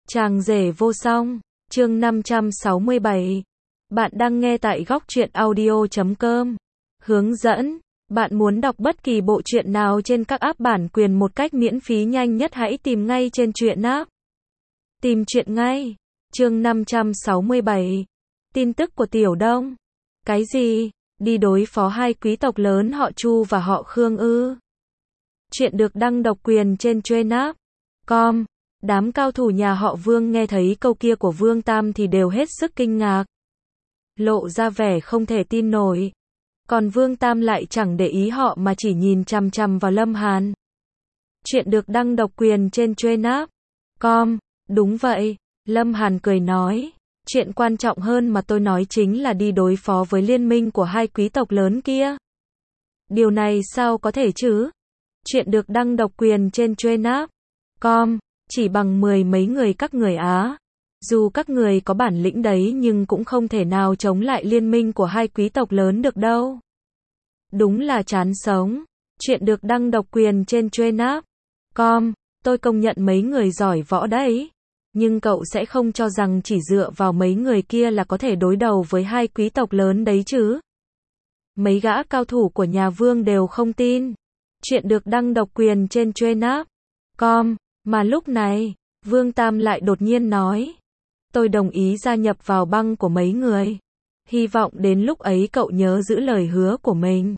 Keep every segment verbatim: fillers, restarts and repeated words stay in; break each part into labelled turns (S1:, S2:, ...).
S1: Chàng rể vô song, chương năm trăm sáu mươi bảy. Bạn đang nghe tại góc truyện audio chấm com. Hướng dẫn, bạn muốn đọc bất kỳ bộ truyện nào trên các app bản quyền một cách miễn phí nhanh nhất hãy tìm ngay trên truyện app. Tìm truyện ngay. Chương năm trăm sáu mươi bảy. Tin tức của Tiểu Đông. Cái gì? Đi đối phó hai quý tộc lớn họ Chu và họ Khương ư? Chuyện được đăng độc quyền trên truyện app. Com. Đám cao thủ nhà họ Vương nghe thấy câu kia của Vương Tam thì đều hết sức kinh ngạc. Lộ ra vẻ không thể tin nổi. Còn Vương Tam lại chẳng để ý họ mà chỉ nhìn chằm chằm vào Lâm Hàn. Chuyện được đăng độc quyền trên truyện app. Com. Đúng vậy. Lâm Hàn cười nói. Chuyện quan trọng hơn mà tôi nói chính là đi đối phó với liên minh của hai quý tộc lớn kia. Điều này sao có thể chứ? Chuyện được đăng độc quyền trên truyện app. Com. Chỉ bằng mười mấy người các người Á. Dù các người có bản lĩnh đấy nhưng cũng không thể nào chống lại liên minh của hai quý tộc lớn được đâu. Đúng là chán sống. Chuyện được đăng độc quyền trên truyện app. Com. Tôi công nhận mấy người giỏi võ đấy. Nhưng cậu sẽ không cho rằng chỉ dựa vào mấy người kia là có thể đối đầu với hai quý tộc lớn đấy chứ. Mấy gã cao thủ của nhà Vương đều không tin. Chuyện được đăng độc quyền trên truyện app. Com. Mà lúc này, Vương Tam lại đột nhiên nói. Tôi đồng ý gia nhập vào băng của mấy người. Hy vọng đến lúc ấy cậu nhớ giữ lời hứa của mình.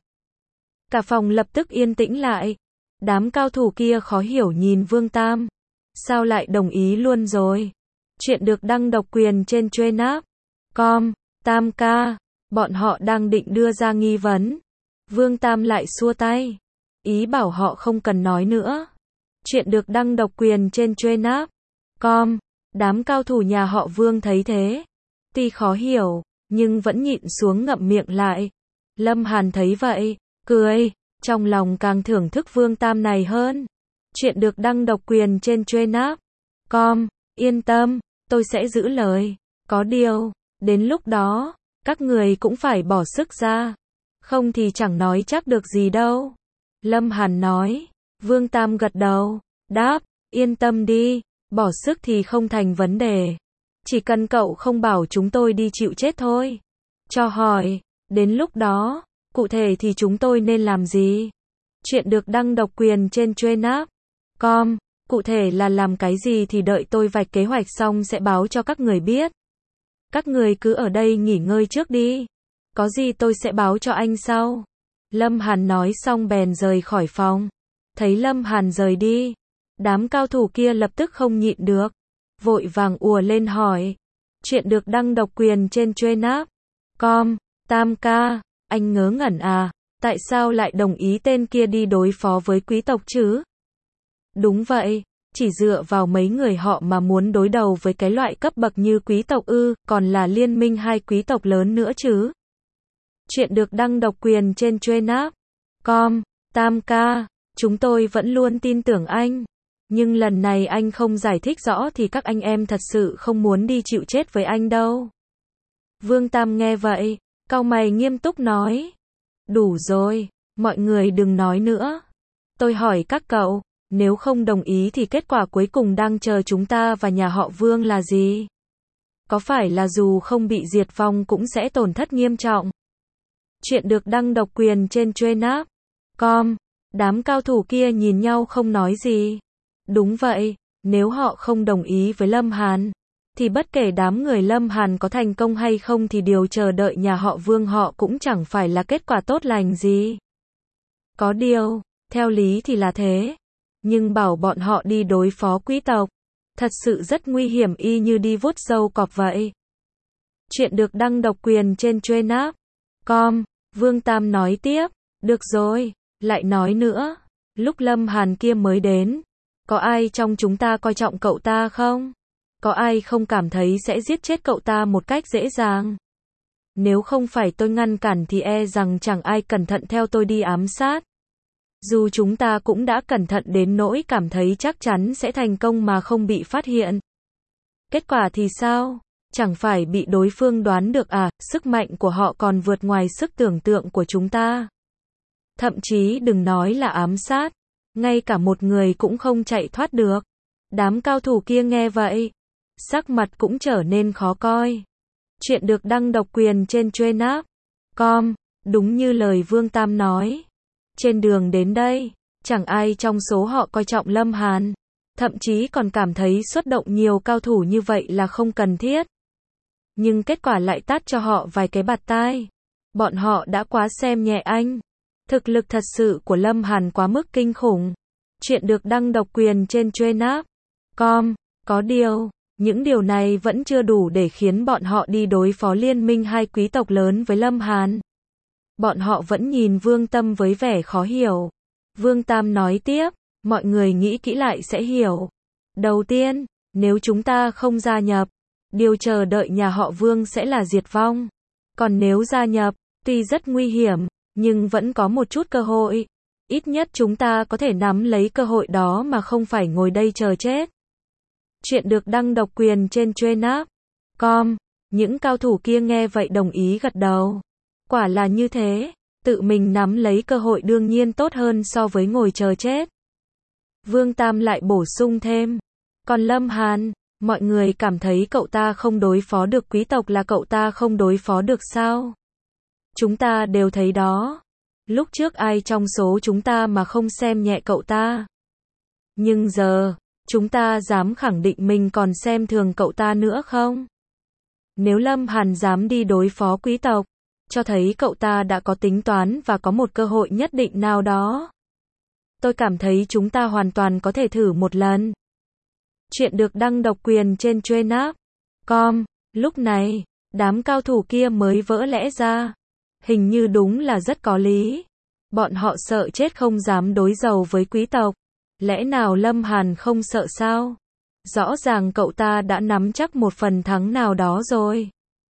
S1: Cả phòng lập tức yên tĩnh lại. Đám cao thủ kia khó hiểu nhìn Vương Tam. Sao lại đồng ý luôn rồi? Chuyện được đăng độc quyền trên truyện app. Com. Tam ca. Bọn họ đang định đưa ra nghi vấn. Vương Tam lại xua tay. Ý bảo họ không cần nói nữa. Chuyện được đăng độc quyền trên truyện app. Com. Đám cao thủ nhà họ Vương thấy thế. Tuy khó hiểu, nhưng vẫn nhịn xuống ngậm miệng lại. Lâm Hàn thấy vậy, cười, trong lòng càng thưởng thức Vương Tam này hơn. Chuyện được đăng độc quyền trên truyện app. Com. Yên tâm, tôi sẽ giữ lời. Có điều, đến lúc đó, các người cũng phải bỏ sức ra. Không thì chẳng nói chắc được gì đâu. Lâm Hàn nói. Vương Tam gật đầu, đáp, yên tâm đi, bỏ sức thì không thành vấn đề. Chỉ cần cậu không bảo chúng tôi đi chịu chết thôi. Cho hỏi, đến lúc đó, cụ thể thì chúng tôi nên làm gì? Chuyện được đăng độc quyền trên truyện app. Com. Cụ thể là làm cái gì thì đợi tôi vạch kế hoạch xong sẽ báo cho các người biết. Các người cứ ở đây nghỉ ngơi trước đi. Có gì tôi sẽ báo cho anh sau. Lâm Hàn nói xong bèn rời khỏi phòng. Thấy Lâm Hàn rời đi, đám cao thủ kia lập tức không nhịn được, vội vàng ùa lên hỏi. Chuyện được đăng độc quyền trên truyện app. Com. Tam ca, anh ngớ ngẩn à, tại sao lại đồng ý tên kia đi đối phó với quý tộc chứ? Đúng vậy, chỉ dựa vào mấy người họ mà muốn đối đầu với cái loại cấp bậc như quý tộc ư, còn là liên minh hai quý tộc lớn nữa chứ. Chuyện được đăng độc quyền trên truyện app. Com. Tam ca. Chúng tôi vẫn luôn tin tưởng anh. Nhưng lần này anh không giải thích rõ thì các anh em thật sự không muốn đi chịu chết với anh đâu. Vương Tam nghe vậy, cau mày nghiêm túc nói. Đủ rồi, mọi người đừng nói nữa. Tôi hỏi các cậu, nếu không đồng ý thì kết quả cuối cùng đang chờ chúng ta và nhà họ Vương là gì? Có phải là dù không bị diệt vong cũng sẽ tổn thất nghiêm trọng? Chuyện được đăng độc quyền trên truyện app. Com. Đám cao thủ kia nhìn nhau không nói gì. Đúng vậy, nếu họ không đồng ý với Lâm Hàn, thì bất kể đám người Lâm Hàn có thành công hay không thì điều chờ đợi nhà họ Vương họ cũng chẳng phải là kết quả tốt lành gì. Có điều, theo lý thì là thế. Nhưng bảo bọn họ đi đối phó quý tộc, thật sự rất nguy hiểm y như đi vuốt râu cọp vậy. Chuyện được đăng độc quyền trên truyện app. Com. Vương Tam nói tiếp. Được rồi. Lại nói nữa, lúc Lâm Hàn kia mới đến, có ai trong chúng ta coi trọng cậu ta không? Có ai không cảm thấy sẽ giết chết cậu ta một cách dễ dàng? Nếu không phải tôi ngăn cản thì e rằng chẳng ai cẩn thận theo tôi đi ám sát. Dù chúng ta cũng đã cẩn thận đến nỗi cảm thấy chắc chắn sẽ thành công mà không bị phát hiện. Kết quả thì sao? Chẳng phải bị đối phương đoán được à, sức mạnh của họ còn vượt ngoài sức tưởng tượng của chúng ta. Thậm chí đừng nói là ám sát, ngay cả một người cũng không chạy thoát được. Đám cao thủ kia nghe vậy, sắc mặt cũng trở nên khó coi. Chuyện được đăng độc quyền trên chuyên app com, đúng như lời Vương Tam nói. Trên đường đến đây, chẳng ai trong số họ coi trọng Lâm Hàn. Thậm chí còn cảm thấy xuất động nhiều cao thủ như vậy là không cần thiết. Nhưng kết quả lại tát cho họ vài cái bạt tai. Bọn họ đã quá xem nhẹ anh. Thực lực thật sự của Lâm Hàn quá mức kinh khủng. Chuyện được đăng độc quyền trên chuyên app com. Có điều, những điều này vẫn chưa đủ để khiến bọn họ đi đối phó liên minh hai quý tộc lớn với Lâm Hàn. Bọn họ vẫn nhìn Vương Tâm với vẻ khó hiểu. Vương Tam nói tiếp, mọi người nghĩ kỹ lại sẽ hiểu. Đầu tiên, nếu chúng ta không gia nhập, điều chờ đợi nhà họ Vương sẽ là diệt vong. Còn nếu gia nhập, tuy rất nguy hiểm, nhưng vẫn có một chút cơ hội. Ít nhất chúng ta có thể nắm lấy cơ hội đó mà không phải ngồi đây chờ chết. Chuyện được đăng độc quyền trên chuyên app com. Những cao thủ kia nghe vậy đồng ý gật đầu. Quả là như thế, tự mình nắm lấy cơ hội đương nhiên tốt hơn so với ngồi chờ chết. Vương Tam lại bổ sung thêm. Còn Lâm Hàn, mọi người cảm thấy cậu ta không đối phó được quý tộc là cậu ta không đối phó được sao? Chúng ta đều thấy đó. Lúc trước ai trong số chúng ta mà không xem nhẹ cậu ta? Nhưng giờ, chúng ta dám khẳng định mình còn xem thường cậu ta nữa không? Nếu Lâm Hàn dám đi đối phó quý tộc, cho thấy cậu ta đã có tính toán và có một cơ hội nhất định nào đó. Tôi cảm thấy chúng ta hoàn toàn có thể thử một lần. Chuyện được đăng độc quyền trên chuyên app com. Lúc này, đám cao thủ kia mới vỡ lẽ ra. Hình như đúng là rất có lý. Bọn họ sợ chết không dám đối đầu với quý tộc. Lẽ nào Lâm Hàn không sợ sao? Rõ ràng cậu ta đã nắm chắc một phần thắng nào đó rồi.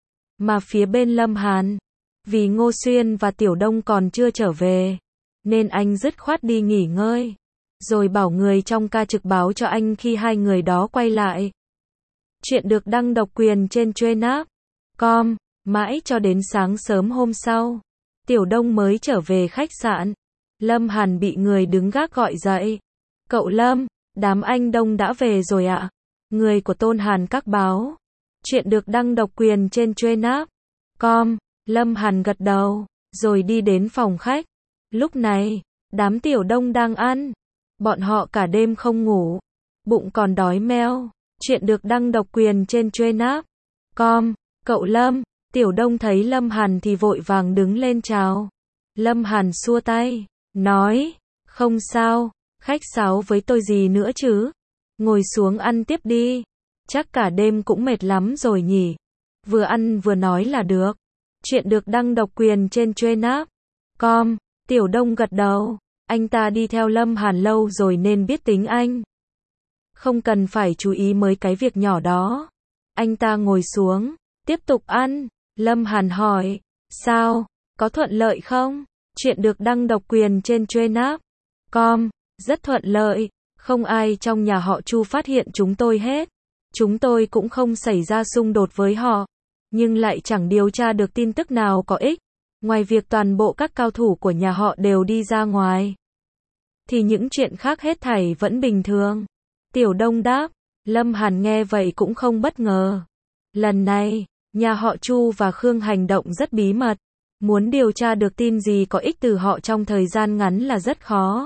S1: Mà phía bên Lâm Hàn, vì Ngô Xuyên và Tiểu Đông còn chưa trở về, nên anh dứt khoát đi nghỉ ngơi. Rồi bảo người trong ca trực báo cho anh khi hai người đó quay lại. Chuyện được đăng độc quyền trên chuyên app com. Mãi cho đến sáng sớm hôm sau, Tiểu Đông mới trở về khách sạn. Lâm Hàn bị người đứng gác gọi dậy. Cậu Lâm, đám anh Đông đã về rồi ạ. Người của Tôn Hàn các báo. Chuyện được đăng độc quyền trên chuyên app com. Lâm Hàn gật đầu, rồi đi đến phòng khách. Lúc này, đám Tiểu Đông đang ăn. Bọn họ cả đêm không ngủ. Bụng còn đói meo. Chuyện được đăng độc quyền trên chuyên app com. Cậu Lâm. Tiểu Đông thấy Lâm Hàn thì vội vàng đứng lên chào. Lâm Hàn xua tay, nói, không sao, khách sáo với tôi gì nữa chứ. Ngồi xuống ăn tiếp đi. Chắc cả đêm cũng mệt lắm rồi nhỉ. Vừa ăn vừa nói là được. Chuyện được đăng độc quyền trên chuyên app com. Tiểu Đông gật đầu. Anh ta đi theo Lâm Hàn lâu rồi nên biết tính anh. Không cần phải chú ý mấy cái việc nhỏ đó. Anh ta ngồi xuống, tiếp tục ăn. Lâm Hàn hỏi, sao, có thuận lợi không? Chuyện được đăng độc quyền trên chuyên app com. Rất thuận lợi, không ai trong nhà họ Chu phát hiện chúng tôi hết. Chúng tôi cũng không xảy ra xung đột với họ, nhưng lại chẳng điều tra được tin tức nào có ích. Ngoài việc toàn bộ các cao thủ của nhà họ đều đi ra ngoài, thì những chuyện khác hết thảy vẫn bình thường. Tiểu Đông đáp. Lâm Hàn nghe vậy cũng không bất ngờ. Lần này, nhà họ Chu và Khương hành động rất bí mật. Muốn điều tra được tin gì có ích từ họ trong thời gian ngắn là rất khó.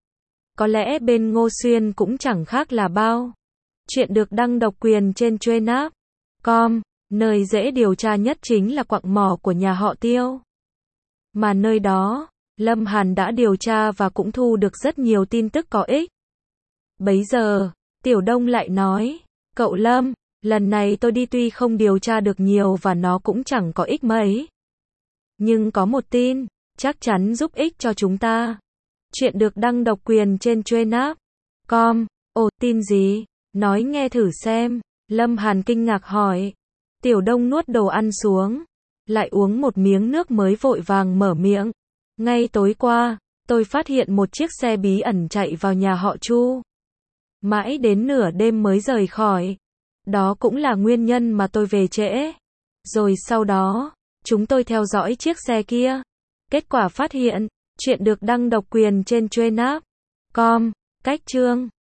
S1: Có lẽ bên Ngô Xuyên cũng chẳng khác là bao. Chuyện được đăng độc quyền trên chuyên app com. Nơi dễ điều tra nhất chính là quặng mỏ của nhà họ Tiêu. Mà nơi đó, Lâm Hàn đã điều tra và cũng thu được rất nhiều tin tức có ích. Bấy giờ, Tiểu Đông lại nói, cậu Lâm, lần này tôi đi tuy không điều tra được nhiều và nó cũng chẳng có ích mấy. Nhưng có một tin, chắc chắn giúp ích cho chúng ta. Chuyện được đăng độc quyền trên chuyên app com. Ồ, tin gì? Nói nghe thử xem. Lâm Hàn kinh ngạc hỏi. Tiểu Đông nuốt đồ ăn xuống, lại uống một miếng nước mới vội vàng mở miệng. Ngay tối qua, tôi phát hiện một chiếc xe bí ẩn chạy vào nhà họ Chu. Mãi đến nửa đêm mới rời khỏi. Đó cũng là nguyên nhân mà tôi về trễ. Rồi sau đó, chúng tôi theo dõi chiếc xe kia. Kết quả phát hiện, chuyện được đăng độc quyền trên chuyên app com. Cách chương